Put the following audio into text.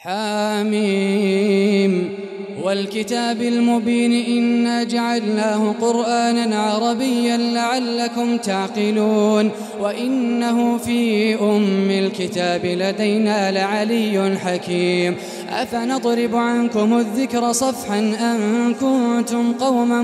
حاميم والكتاب المبين إنا جعلناه قرآنا عربيا لعلكم تعقلون وإنه في أم الكتاب لدينا لعلي حكيم أفنضرب عنكم الذكر صفحا أن كنتم قوما